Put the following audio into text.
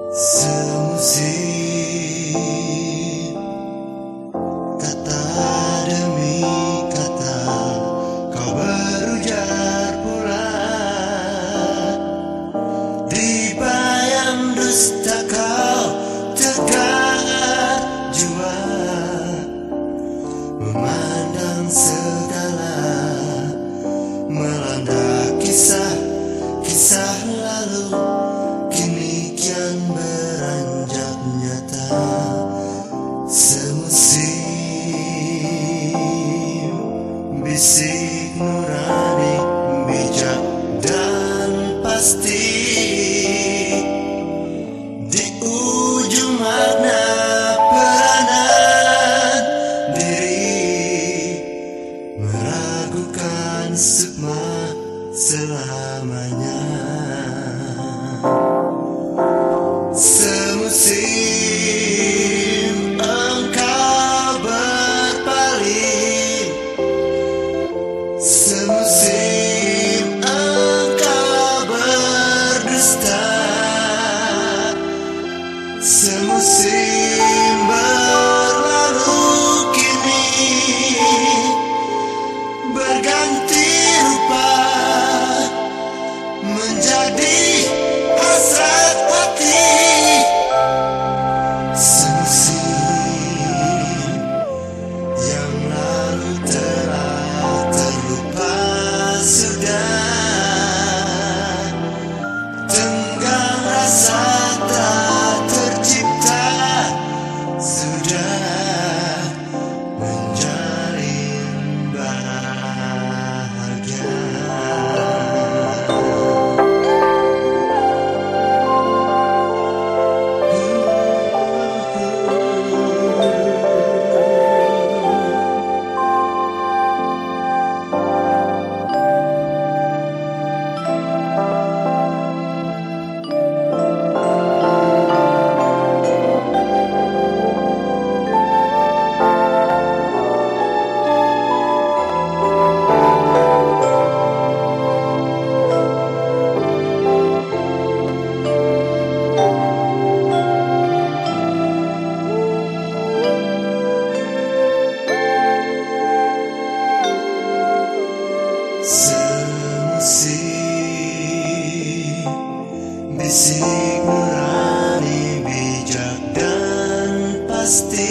Semusim, kata demi kata, kau berujar pula. Di bayang dusta kau tegar jua, memandang segala, melanda kisah-kisah lalu, kini kian beranjak nyata. Semusim, bisik nurani, bijak dan pasti. Di ujung makna peranan diri, meragukan sukma selamanya. Semusim engkau berpaling, semusim engkau berdusta, semusim berlalu kini berganti rupa, menjadi hasrat hati. Semusim yang lalu telah terlupa sudah, tenggang rasa tak tercipta, sudah menjalin bahagia. Semusim, bisik nurani, bijak dan pasti.